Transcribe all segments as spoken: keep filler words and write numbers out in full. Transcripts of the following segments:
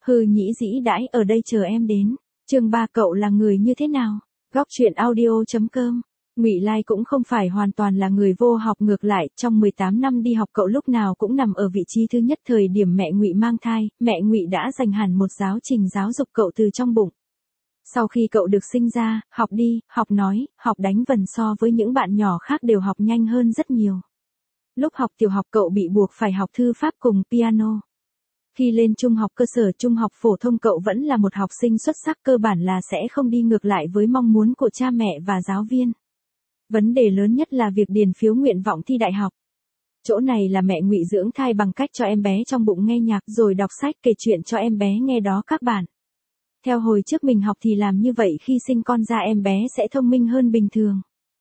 Hừ nhĩ dĩ đãi ở đây chờ em đến. Chương ba cậu là người như thế nào? Góc truyện audio chấm com. Ngụy Lai cũng không phải hoàn toàn là người vô học, ngược lại, trong mười tám năm đi học cậu lúc nào cũng nằm ở vị trí thứ nhất. Thời điểm mẹ Ngụy mang thai, mẹ Ngụy đã dành hẳn một giáo trình giáo dục cậu từ trong bụng. Sau khi cậu được sinh ra, học đi, học nói, học đánh vần so với những bạn nhỏ khác đều học nhanh hơn rất nhiều. Lúc học tiểu học cậu bị buộc phải học thư pháp cùng piano. Khi lên trung học cơ sở, trung học phổ thông cậu vẫn là một học sinh xuất sắc, cơ bản là sẽ không đi ngược lại với mong muốn của cha mẹ và giáo viên. Vấn đề lớn nhất là việc điền phiếu nguyện vọng thi đại học. Chỗ này là mẹ Ngụy dưỡng thai bằng cách cho em bé trong bụng nghe nhạc rồi đọc sách kể chuyện cho em bé nghe đó các bạn. Theo hồi trước mình học thì làm như vậy khi sinh con ra em bé sẽ thông minh hơn bình thường.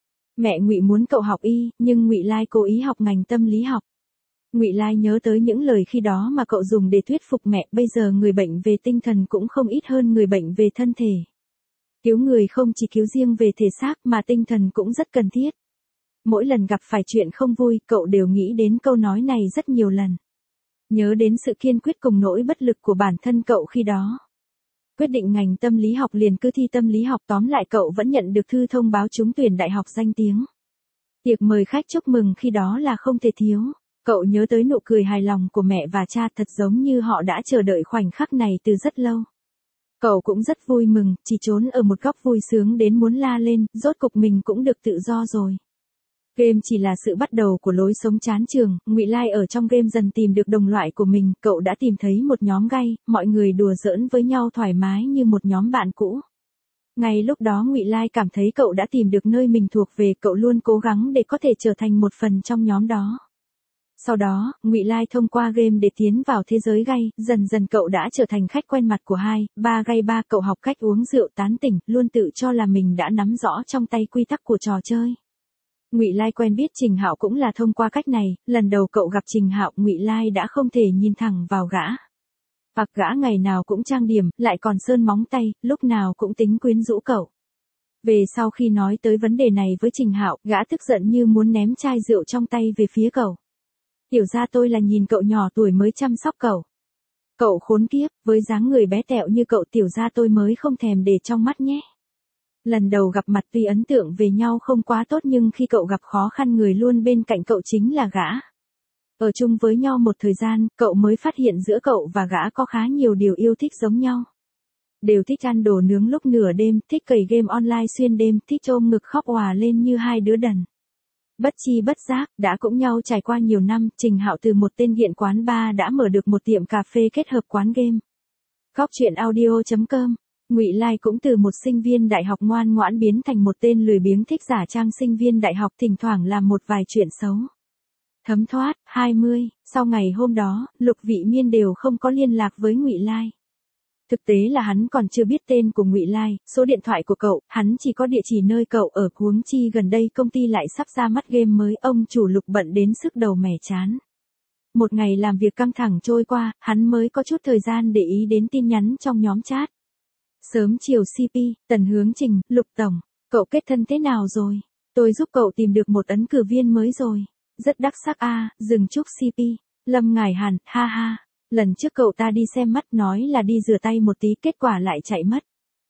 Mẹ Ngụy muốn cậu học y, nhưng Ngụy Lai cố ý học ngành tâm lý học. Ngụy Lai nhớ tới những lời khi đó mà cậu dùng để thuyết phục mẹ, bây giờ người bệnh về tinh thần cũng không ít hơn người bệnh về thân thể. Cứu người không chỉ cứu riêng về thể xác mà tinh thần cũng rất cần thiết. Mỗi lần gặp phải chuyện không vui, cậu đều nghĩ đến câu nói này rất nhiều lần. Nhớ đến sự kiên quyết cùng nỗi bất lực của bản thân cậu khi đó. Quyết định ngành tâm lý học liền cứ thi tâm lý học, tóm lại cậu vẫn nhận được thư thông báo trúng tuyển đại học danh tiếng. Tiệc mời khách chúc mừng khi đó là không thể thiếu. Cậu nhớ tới nụ cười hài lòng của mẹ và cha, thật giống như họ đã chờ đợi khoảnh khắc này từ rất lâu. Cậu cũng rất vui mừng, chỉ trốn ở một góc vui sướng đến muốn la lên, rốt cục mình cũng được tự do rồi. Game chỉ là sự bắt đầu của lối sống chán trường. Ngụy Lai ở trong game dần tìm được đồng loại của mình, cậu đã tìm thấy một nhóm gay, mọi người đùa giỡn với nhau thoải mái như một nhóm bạn cũ. Ngay lúc đó Ngụy Lai cảm thấy cậu đã tìm được nơi mình thuộc về, cậu luôn cố gắng để có thể trở thành một phần trong nhóm đó. Sau đó, Ngụy Lai thông qua game để tiến vào thế giới gay, dần dần cậu đã trở thành khách quen mặt của hai, ba gay ba, cậu học cách uống rượu tán tỉnh, luôn tự cho là mình đã nắm rõ trong tay quy tắc của trò chơi. Ngụy Lai quen biết Trình Hạo cũng là thông qua cách này, lần đầu cậu gặp Trình Hạo, Ngụy Lai đã không thể nhìn thẳng vào gã. Hoặc gã ngày nào cũng trang điểm, lại còn sơn móng tay, lúc nào cũng tính quyến rũ cậu. Về sau khi nói tới vấn đề này với Trình Hạo, gã tức giận như muốn ném chai rượu trong tay về phía cậu. Tiểu ra tôi là nhìn cậu nhỏ tuổi mới chăm sóc cậu. Cậu khốn kiếp, với dáng người bé tẹo như cậu tiểu ra tôi mới không thèm để trong mắt nhé. Lần đầu gặp mặt tuy ấn tượng về nhau không quá tốt, nhưng khi cậu gặp khó khăn người luôn bên cạnh cậu chính là gã. Ở chung với nhau một thời gian, cậu mới phát hiện giữa cậu và gã có khá nhiều điều yêu thích giống nhau. Đều thích ăn đồ nướng lúc nửa đêm, thích cày game online xuyên đêm, thích ôm ngực khóc òa lên như hai đứa đần. Bất chi bất giác, đã cũng nhau trải qua nhiều năm, Trình Hạo từ một tên nghiện quán bar đã mở được một tiệm cà phê kết hợp quán game. Góc truyện audio chấm com. Ngụy Lai cũng từ một sinh viên đại học ngoan ngoãn biến thành một tên lười biếng thích giả trang sinh viên đại học, thỉnh thoảng làm một vài chuyện xấu. Thấm thoát, hai mươi, sau ngày hôm đó, Lục Vị Miên đều không có liên lạc với Ngụy Lai. Thực tế là hắn còn chưa biết tên của Ngụy Lai, số điện thoại của cậu, hắn chỉ có địa chỉ nơi cậu ở, huống chi gần đây công ty lại sắp ra mắt game mới, ông chủ Lục bận đến sức đầu mẻ chán. Một ngày làm việc căng thẳng trôi qua, hắn mới có chút thời gian để ý đến tin nhắn trong nhóm chat. Sớm chiều xê pê, Tần Hướng Trình, Lục Tổng, cậu kết thân thế nào rồi? Tôi giúp cậu tìm được một ứng cử viên mới rồi. Rất đắc sắc a, à, dừng chúc xê pê, Lâm Ngải Hàn, ha ha. Lần trước cậu ta đi xem mắt nói là đi rửa tay một tí, kết quả lại chạy mất.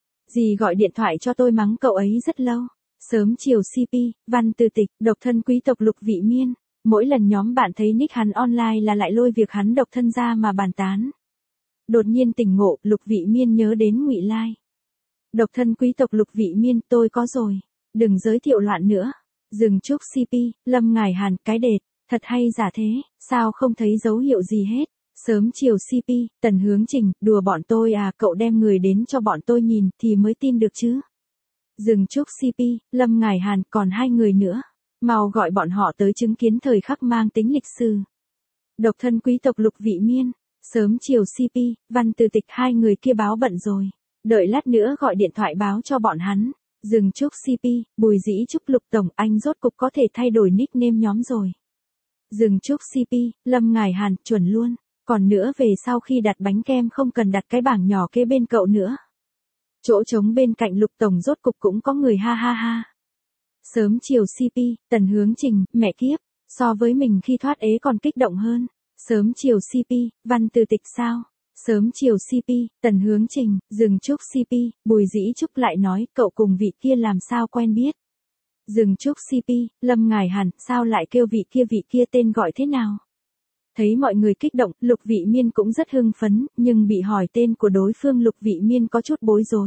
Dì gọi điện thoại cho tôi mắng cậu ấy rất lâu. Sớm chiều xê pê, Văn Từ Tịch, độc thân quý tộc Lục Vị Miên. Mỗi lần nhóm bạn thấy nick hắn online là lại lôi việc hắn độc thân ra mà bàn tán. Đột nhiên tỉnh ngộ, Lục Vị Miên nhớ đến Ngụy Lai. Độc thân quý tộc Lục Vị Miên, tôi có rồi. Đừng giới thiệu loạn nữa. Dừng chúc xê pê, Lâm Ngải Hàn, cái đệt. Thật hay giả thế, sao không thấy dấu hiệu gì hết. Sớm chiều xê pê, Tần Hướng Trình, đùa bọn tôi à, cậu đem người đến cho bọn tôi nhìn thì mới tin được chứ. Dừng chúc xê pê, Lâm Ngải Hàn, còn hai người nữa. Mau gọi bọn họ tới chứng kiến thời khắc mang tính lịch sử. Độc thân quý tộc Lục Vị Miên. Sớm chiều xê pê, Văn Từ Tịch, hai người kia báo bận rồi. Đợi lát nữa gọi điện thoại báo cho bọn hắn. Dừng chúc xê pê, Bùi Dĩ Trúc, Lục Tổng, anh rốt cục có thể thay đổi nickname nhóm rồi. Dừng chúc xê pê, Lâm Ngải Hàn, chuẩn luôn. Còn nữa, về sau khi đặt bánh kem không cần đặt cái bảng nhỏ kế bên cậu nữa. Chỗ trống bên cạnh Lục Tổng rốt cục cũng có người, ha ha ha. Sớm chiều xê pê, Tần Hướng Trình, mẹ kiếp, so với mình khi thoát ế còn kích động hơn. Sớm chiều xê pê, Văn Từ Tịch sao? Sớm chiều xê pê, Tần Hướng Trình, Dừng Trúc xê pê, Bùi Dĩ Trúc lại nói, cậu cùng vị kia làm sao quen biết. Dừng Trúc xê pê, Lâm Ngải Hàn, sao lại kêu vị kia vị kia tên gọi thế nào? Thấy mọi người kích động, Lục Vị Miên cũng rất hưng phấn, nhưng bị hỏi tên của đối phương Lục Vị Miên có chút bối rối.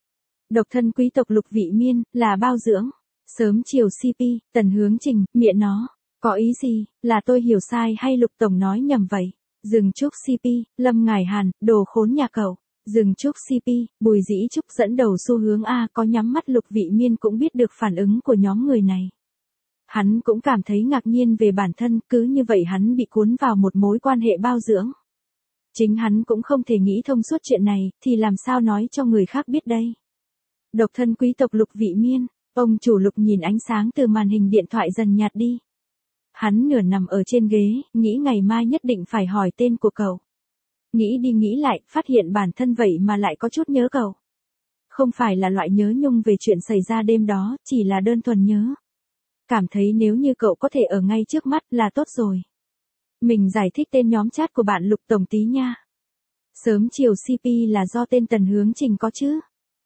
Độc thân quý tộc Lục Vị Miên, là bao dưỡng. Sớm chiều xê pê, Tần Hướng Trình, miệng nó. Có ý gì, là tôi hiểu sai hay Lục Tổng nói nhầm vậy? Dừng Trúc xê pê, Lâm Ngải Hàn, đồ khốn nhà cậu. Dừng Trúc xê pê, Bùi Dĩ Trúc dẫn đầu xu hướng A có nhắm mắt Lục Vị Miên cũng biết được phản ứng của nhóm người này. Hắn cũng cảm thấy ngạc nhiên về bản thân, cứ như vậy hắn bị cuốn vào một mối quan hệ bao dưỡng. Chính hắn cũng không thể nghĩ thông suốt chuyện này, thì làm sao nói cho người khác biết đây. Độc thân quý tộc Lục Vị Miên, ông chủ Lục nhìn ánh sáng từ màn hình điện thoại dần nhạt đi. Hắn nửa nằm ở trên ghế, nghĩ ngày mai nhất định phải hỏi tên của cậu. Nghĩ đi nghĩ lại, phát hiện bản thân vậy mà lại có chút nhớ cậu. Không phải là loại nhớ nhung về chuyện xảy ra đêm đó, chỉ là đơn thuần nhớ. Cảm thấy nếu như cậu có thể ở ngay trước mắt là tốt rồi. Mình giải thích tên nhóm chat của bạn Lục Tổng tí nha. Sớm chiều xê pê là do tên Tần Hướng Trình có chứ.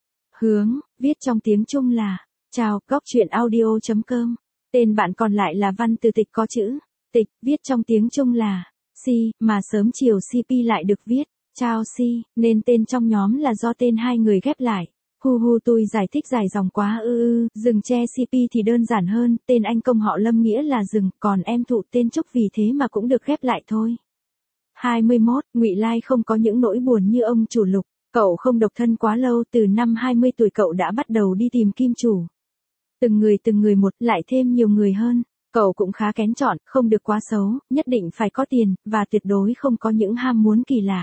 Hướng, viết trong tiếng Trung là, chào, góc truyện audio chấm com. Tên bạn còn lại là Văn Từ Tịch có chữ, tịch, viết trong tiếng Trung là, si, mà sớm chiều xê pê lại được viết, chào si, nên tên trong nhóm là do tên hai người ghép lại. Hu hu tôi giải thích dài dòng quá ư ư, Rừng Tre xê pê thì đơn giản hơn, tên anh công họ Lâm nghĩa là Rừng, còn em Thụ tên Trúc vì thế mà cũng được ghép lại thôi. hai mươi mốt, Ngụy Lai không có những nỗi buồn như ông chủ Lục, cậu không độc thân quá lâu, từ năm hai mươi tuổi cậu đã bắt đầu đi tìm kim chủ. Từng người từng người một, lại thêm nhiều người hơn, cậu cũng khá kén chọn, không được quá xấu, nhất định phải có tiền, và tuyệt đối không có những ham muốn kỳ lạ.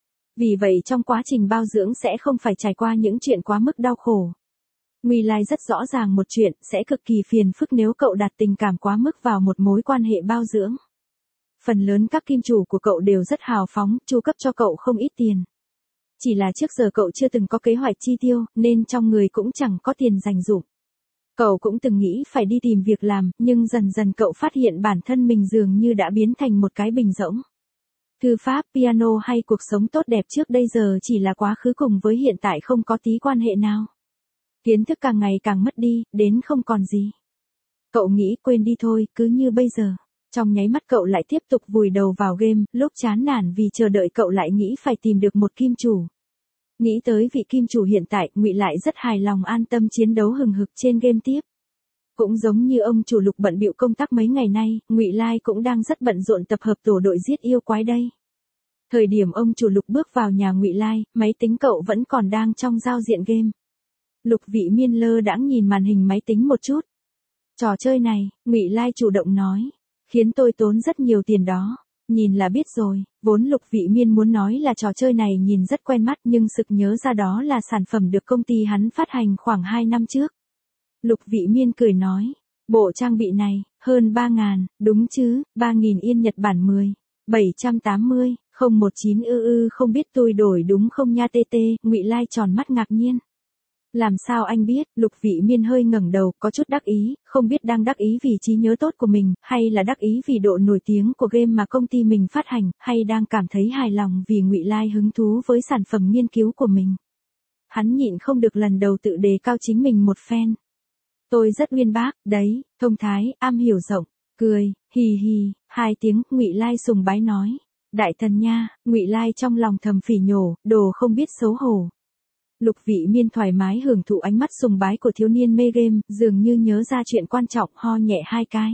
Vì vậy trong quá trình bao dưỡng sẽ không phải trải qua những chuyện quá mức đau khổ. Ngụy Lai rất rõ ràng một chuyện, sẽ cực kỳ phiền phức nếu cậu đặt tình cảm quá mức vào một mối quan hệ bao dưỡng. Phần lớn các kim chủ của cậu đều rất hào phóng, chu cấp cho cậu không ít tiền. Chỉ là trước giờ cậu chưa từng có kế hoạch chi tiêu, nên trong người cũng chẳng có tiền dành dụm. Cậu cũng từng nghĩ phải đi tìm việc làm, nhưng dần dần cậu phát hiện bản thân mình dường như đã biến thành một cái bình rỗng. Thư pháp, piano hay cuộc sống tốt đẹp trước đây giờ chỉ là quá khứ cùng với hiện tại không có tí quan hệ nào. Kiến thức càng ngày càng mất đi, đến không còn gì. Cậu nghĩ quên đi thôi, cứ như bây giờ. Trong nháy mắt cậu lại tiếp tục vùi đầu vào game, lúc chán nản vì chờ đợi cậu lại nghĩ phải tìm được một kim chủ. Nghĩ tới vị kim chủ hiện tại, Ngụy lại rất hài lòng an tâm chiến đấu hừng hực trên game tiếp. Cũng giống như ông chủ Lục bận bịu công tác mấy ngày nay, Ngụy Lai cũng đang rất bận rộn tập hợp tổ đội giết yêu quái đây. Thời điểm ông chủ Lục bước vào nhà Ngụy Lai, máy tính cậu vẫn còn đang trong giao diện game. Lục Vị Miên lơ đãng nhìn màn hình máy tính một chút. Trò chơi này, Ngụy Lai chủ động nói, khiến tôi tốn rất nhiều tiền đó. Nhìn là biết rồi, vốn Lục Vị Miên muốn nói là trò chơi này nhìn rất quen mắt nhưng sực nhớ ra đó là sản phẩm được công ty hắn phát hành khoảng hai năm trước. Lục Vị Miên cười nói, bộ trang bị này, hơn ba ngàn, đúng chứ, ba nghìn yên Nhật Bản mười, bảy trăm tám mươi, không một chín ư ư không biết tôi đổi đúng không nha tê tê, Ngụy Lai tròn mắt ngạc nhiên. Làm sao anh biết, Lục Vị Miên hơi ngẩng đầu, có chút đắc ý, không biết đang đắc ý vì trí nhớ tốt của mình, hay là đắc ý vì độ nổi tiếng của game mà công ty mình phát hành, hay đang cảm thấy hài lòng vì Ngụy Lai hứng thú với sản phẩm nghiên cứu của mình. Hắn nhịn không được lần đầu tự đề cao chính mình một phen. Tôi rất uyên bác, đấy, thông thái, am hiểu rộng, cười, hì hì, hai tiếng, Ngụy Lai sùng bái nói. Đại thần nha, Ngụy Lai trong lòng thầm phỉ nhổ, đồ không biết xấu hổ. Lục Vị Miên thoải mái hưởng thụ ánh mắt sùng bái của thiếu niên mê game, dường như nhớ ra chuyện quan trọng, ho nhẹ hai cái.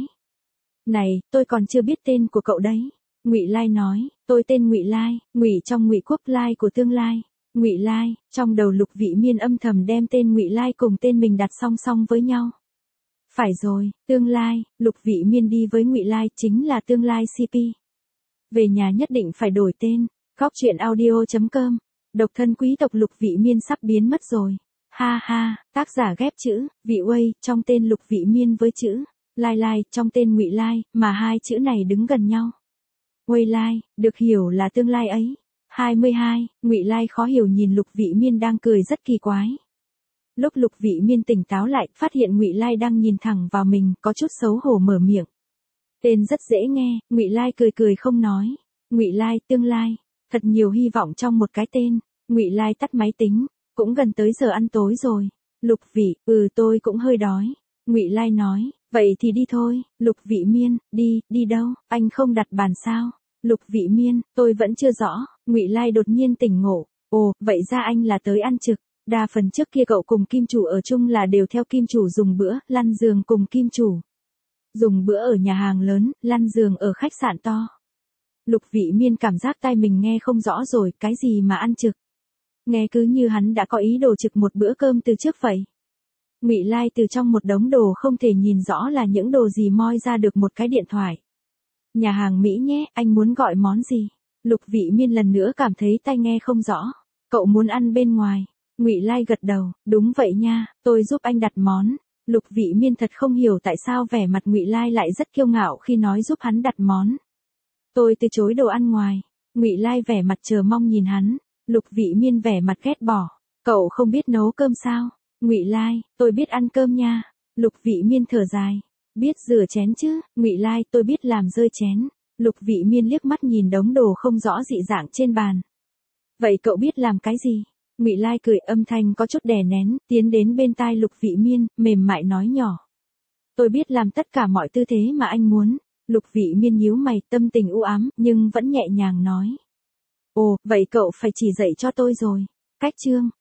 Này, tôi còn chưa biết tên của cậu đấy. Ngụy Lai nói, tôi tên Ngụy Lai, Ngụy trong Ngụy Quốc Lai của tương lai. Ngụy Lai, trong đầu Lục Vị Miên âm thầm đem tên Ngụy Lai cùng tên mình đặt song song với nhau. Phải rồi, tương lai, Lục Vị Miên đi với Ngụy Lai chính là tương lai xê pê. Về nhà nhất định phải đổi tên, góc truyện audio chấm com. Độc thân quý tộc Lục Vị Miên sắp biến mất rồi. Ha ha, tác giả ghép chữ, vị uây, trong tên Lục Vị Miên với chữ, Lai Lai, trong tên Ngụy Lai, mà hai chữ này đứng gần nhau. Uây Lai, được hiểu là tương lai ấy. hai mươi hai, Ngụy Lai khó hiểu nhìn Lục Vị Miên đang cười rất kỳ quái. Lúc Lục Vị Miên tỉnh táo lại, phát hiện Ngụy Lai đang nhìn thẳng vào mình, có chút xấu hổ mở miệng. Tên rất dễ nghe, Ngụy Lai cười cười không nói. Ngụy Lai, tương lai. Thật nhiều hy vọng trong một cái tên. Ngụy Lai tắt máy tính, cũng gần tới giờ ăn tối rồi. Lục Vị, ừ tôi cũng hơi đói. Ngụy Lai nói, vậy thì đi thôi. Lục Vị Miên, đi, đi đâu, anh không đặt bàn sao? Lục Vị Miên, tôi vẫn chưa rõ. Ngụy Lai đột nhiên tỉnh ngộ, ồ, vậy ra anh là tới ăn trực. Đa phần trước kia cậu cùng Kim Chủ ở chung là đều theo Kim Chủ dùng bữa, lăn giường cùng Kim Chủ. Dùng bữa ở nhà hàng lớn, lăn giường ở khách sạn to. Lục Vị Miên cảm giác tai mình nghe không rõ rồi, cái gì mà ăn trực. Nghe cứ như hắn đã có ý đồ trực một bữa cơm từ trước vậy. Ngụy Lai từ trong một đống đồ không thể nhìn rõ là những đồ gì moi ra được một cái điện thoại. Nhà hàng Mỹ nhé, anh muốn gọi món gì? Lục Vị Miên lần nữa cảm thấy tai nghe không rõ. Cậu muốn ăn bên ngoài. Ngụy Lai gật đầu, đúng vậy nha, tôi giúp anh đặt món. Lục Vị Miên thật không hiểu tại sao vẻ mặt Ngụy Lai lại rất kiêu ngạo khi nói giúp hắn đặt món. Tôi từ chối đồ ăn ngoài. Ngụy Lai vẻ mặt chờ mong nhìn hắn. Lục Vị Miên vẻ mặt ghét bỏ. Cậu không biết nấu cơm sao? Ngụy Lai, tôi biết ăn cơm nha. Lục Vị Miên thở dài. Biết rửa chén chứ? Ngụy Lai, tôi biết làm rơi chén. Lục Vị Miên liếc mắt nhìn đống đồ không rõ dị dạng trên bàn. Vậy cậu biết làm cái gì? Ngụy Lai cười, âm thanh có chút đè nén, tiến đến bên tai Lục Vị Miên, mềm mại nói nhỏ. Tôi biết làm tất cả mọi tư thế mà anh muốn. Lục Vị Miên nhíu mày, tâm tình u ám, nhưng vẫn nhẹ nhàng nói. Ồ, vậy cậu phải chỉ dạy cho tôi rồi. Cách chương.